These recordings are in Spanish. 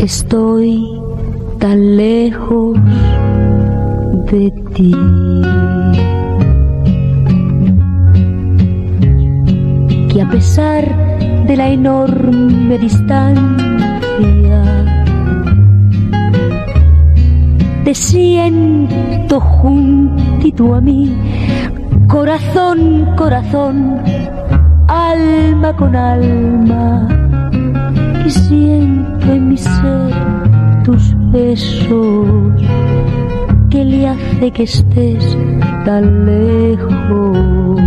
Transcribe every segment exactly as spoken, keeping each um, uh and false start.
Estoy tan lejos de ti. Que a pesar de la enorme distancia, te siento juntito a mí, corazón, corazón, alma con alma, y siento en mi ser tus besos, que le hace que estés tan lejos.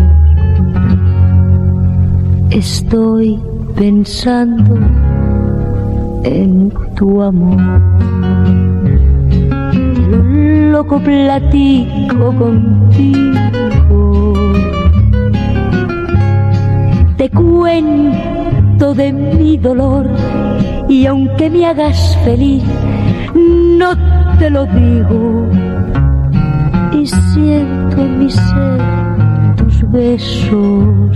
Estoy pensando en tu amor, lo loco platico contigo, te cuento de mi dolor, y aunque me hagas feliz, no te lo digo, y siento en mi ser tus besos,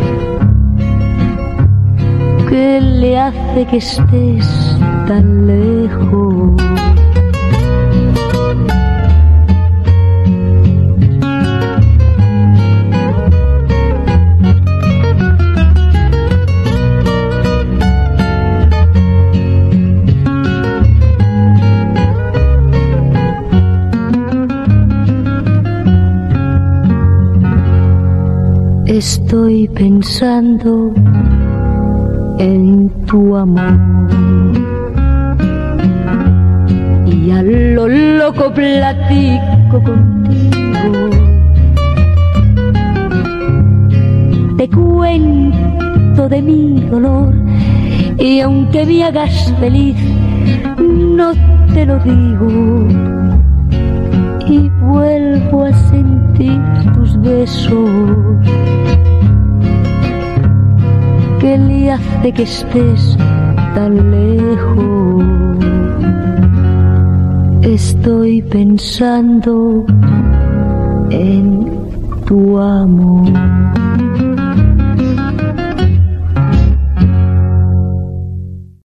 que le hace que estés tan lejos. Estoy pensando en tu amor, y a lo loco platico contigo, te cuento de mi dolor, y aunque me hagas feliz, no te lo digo, y vuelvo a sentir tus besos, que le hace que estés tan lejos. Estoy pensando en tu amor.